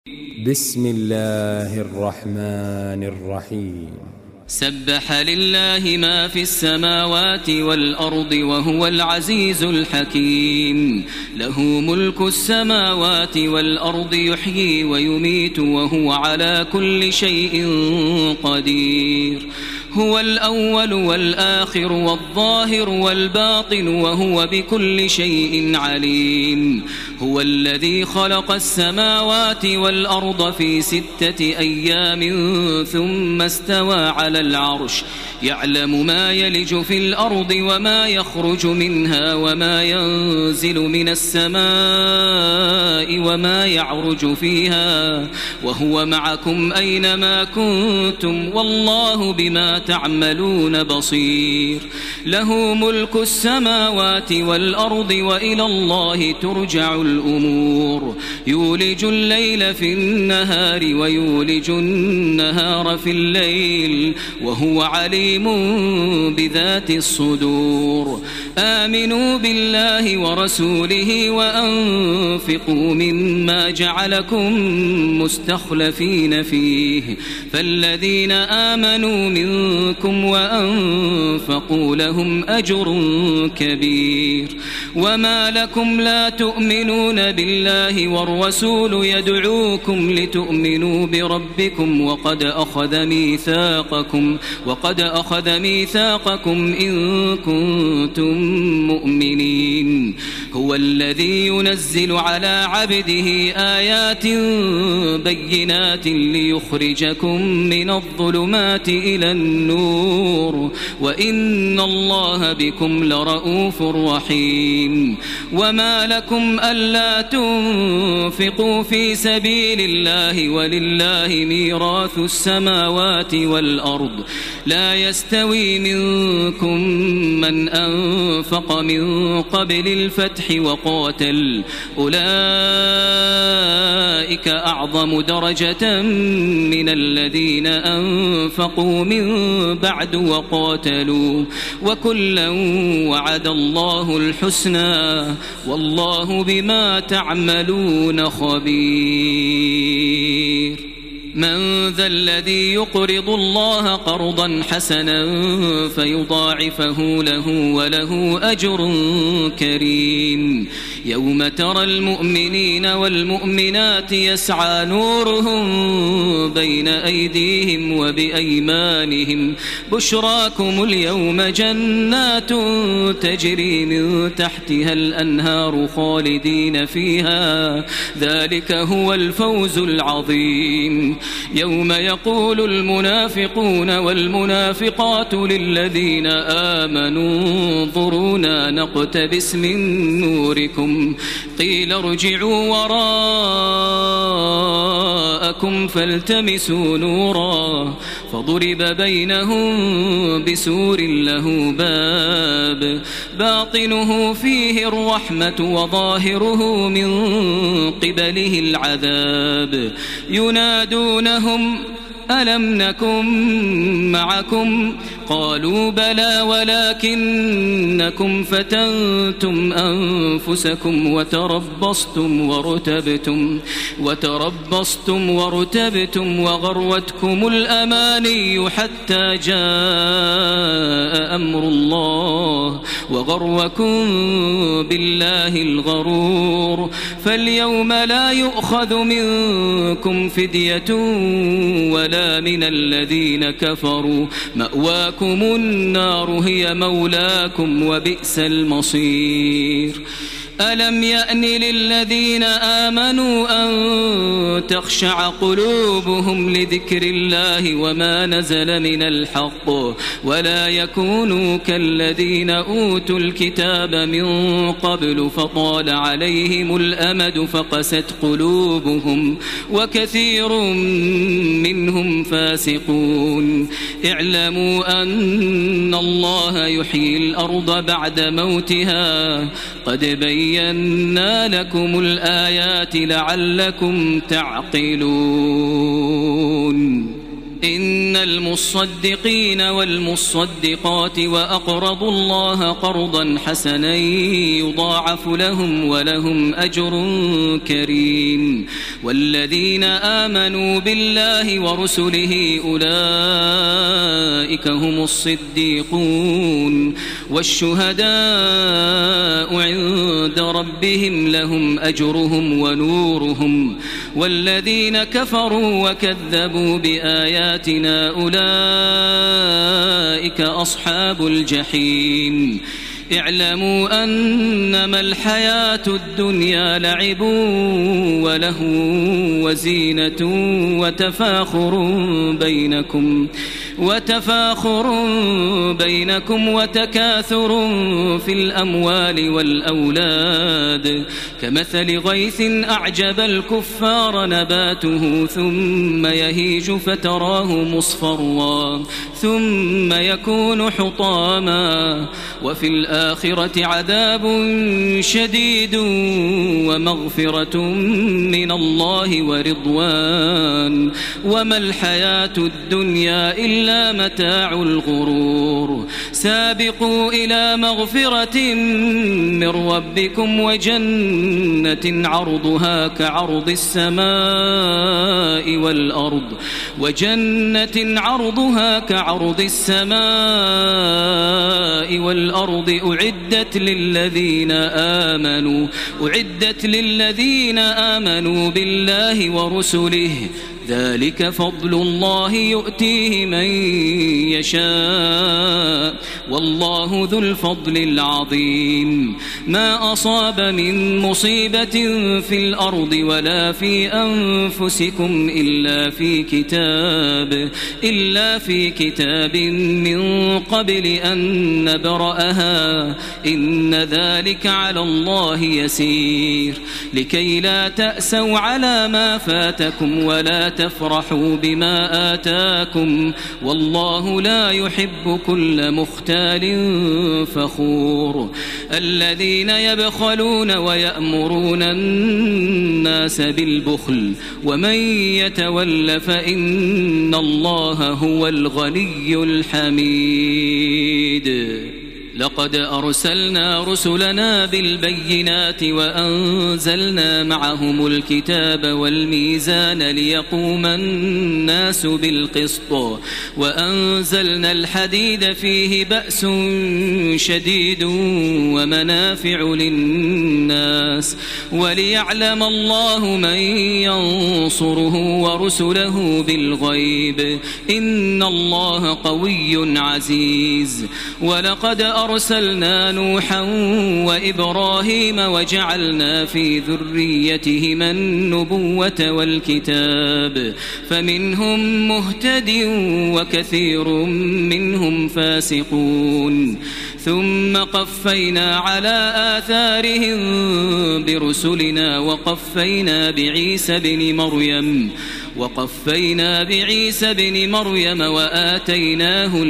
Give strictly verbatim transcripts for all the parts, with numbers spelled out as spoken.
بسم الله الرحمن الرحيم. سبح لله ما في السماوات والأرض وهو العزيز الحكيم. له ملك السماوات والأرض يحيي ويميت وهو على كل شيء قدير. هو الأول والآخر والظاهر والباطن وهو بكل شيء عليم. هو الذي خلق السماوات والأرض في ستة أيام ثم استوى على العرش يعلم ما يلج في الأرض وما يخرج منها وما ينزل من السماء وما يعرج فيها وهو معكم أينما كنتم والله بما تعملون بصير. له ملك السماوات والأرض وإلى الله ترجع الأمور. يولج الليل في النهار ويولج النهار في الليل وهو عليم بذات الصدور. آمنوا بالله ورسوله وأنفقوا مما جعلكم مستخلفين فيه فالذين آمنوا منكم وأنفقوا لهم أجر كبير. وما لكم لا تؤمنون بالله والرسول يدعوكم لتؤمنوا بربكم وقد أخذ ميثاقكم وقد أخذ ميثاقكم إن كنتم مؤمنين. هو الذي ينزل على عبده آيات بينات ليخرجكم من الظلمات إلى النور وإن الله بكم لرؤوف رحيم. وما لكم ألا تنفقوا في سبيل الله ولله ميراث السماوات والأرض لا يستوي منكم من أنفق من قبل الفتح وقاتل أولئك أعظم درجة من الذين أنفقوا من بعد وقاتلوا وكلا وعد الله الحسنى والله بما تعملون خبير. من ذا الذي يقرض الله قرضا حسنا فيضاعفه له وله أجر كريم. يوم ترى المؤمنين والمؤمنات يسعى نورهم بين أيديهم وبأيمانهم بشراكم اليوم جنات تجري من تحتها الأنهار خالدين فيها ذلك هو الفوز العظيم. يوم يقول المنافقون والمنافقات للذين آمنوا انظرونا نقتبس من نوركم قيل ارجعوا وراءكم فالتمسوا نورا فضرب بينهم بسور له باب باطنه فيه الرحمة وظاهره من قبله العذاب. ينادونهم ألم نكن معكم قالوا بلى ولكنكم فتنتم أنفسكم وتربصتم ورتبتم وتربصتم ورتبتم وغروتكم الأماني حتى جاء أمر الله وغركم بالله الغرور. فاليوم لا يؤخذ منكم فدية ولا من الذين كفروا مأواكم النار هي مولاكم وبئس المصير. ألم يأن للذين آمنوا أن تخشع قلوبهم لذكر الله وما نزل من الحق ولا يكونوا كالذين أوتوا الكتاب من قبل فطال عليهم الأمد فقست قلوبهم وكثير منهم فاسقون. اعلموا أن الله يحيي الأرض بعد موتها قد بين بينا لكم الآيات لعلكم تعقلون. إن المصدقين والمصدقات وأقرضوا الله قرضا حسنا يضاعف لهم ولهم أجر كريم والذين آمنوا بالله ورسله أولئك هم الصديقون والشهداء عند ربهم لهم أجرهم ونورهم والذين كفروا وكذبوا بآياتنا أولئك أصحاب الجحيم اعلموا أنما الحياة الدنيا لعب وله وزينة وتفاخر بينكم وتفاخر بينكم وتكاثر في الأموال والأولاد كمثل غيث أعجب الكفار نباته ثم يهيج فتراه مصفرا ثم يكون حطاما وفي الآخرة عذاب شديد ومغفرة من الله ورضوان وما الحياة الدنيا إلا متاع الغرور سابقوا إلى مغفرة من ربكم وجنة عرضها كعرض السماء والأرض وجنة عرضها كعرض السماء والأرض أعدت للذين آمنوا أعدت للذين آمنوا بالله ورسله ذلك فضل الله يؤتيه من يشاء والله ذو الفضل العظيم ما أصاب من مصيبة في الأرض ولا في أنفسكم إلا في كتاب إلا في كتاب من قبل أن نبرأها إن ذلك على الله يسير لكي لا تأسوا على ما فاتكم ولا تفرحوا بما آتاكم والله لا يحب كل مختال فخور الذين يبخلون ويأمرون الناس بالبخل ومن يتول فإن الله هو الغني الحميد لقد أرسلنا رسلنا بالبينات وأنزلنا معهم الكتاب والميزان ليقوم الناس بالقسط وأنزلنا الحديد فيه بأس شديد ومنافع للناس وليعلم الله من ينصره ورسله بالغيب إن الله قوي عزيز ولقد أرسلنا نوحا وإبراهيم وجعلنا في ذريتهما النبوة والكتاب فمنهم مهتد وكثير منهم فاسقون ثم قفينا على آثارهم برسلنا وقفينا بعيسى بن مريم وقفينا بعيسى بن مريم وآتيناه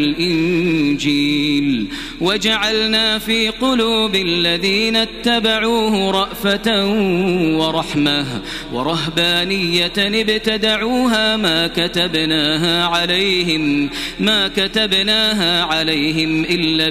الإنجيل وجعلنا في قلوب الذين اتبعوه رأفة ورحمة ورهبانية ابتدعوها ما كتبناها عليهم ما كتبناها عليهم إلا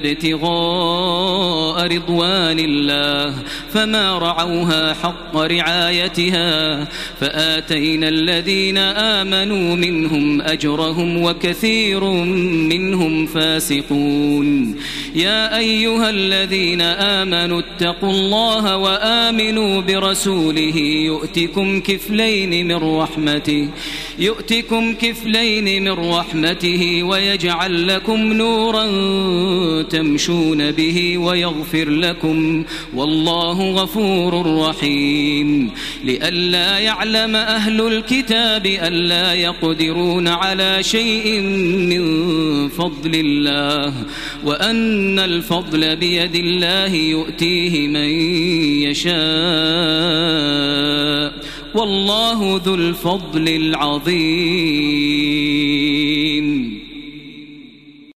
ابتغاء رضوان الله فما رعوها حق رعايتها فآتينا الذين آمنوا منهم أجرهم وكثير منهم فاسقون يا أيها الذين آمنوا اتقوا الله وآمنوا برسوله يؤتكم كفلين من رحمته يؤتكم كفلين من رحمته ويجعل لكم نورا تمشون به ويغفر لكم والله غفور رحيم لئلا يعلم أهل الكتاب ألا يقدرون على شيء من فضل الله وأن الفضل بيد الله يؤتيه من يشاء والله ذو الفضل العظيم.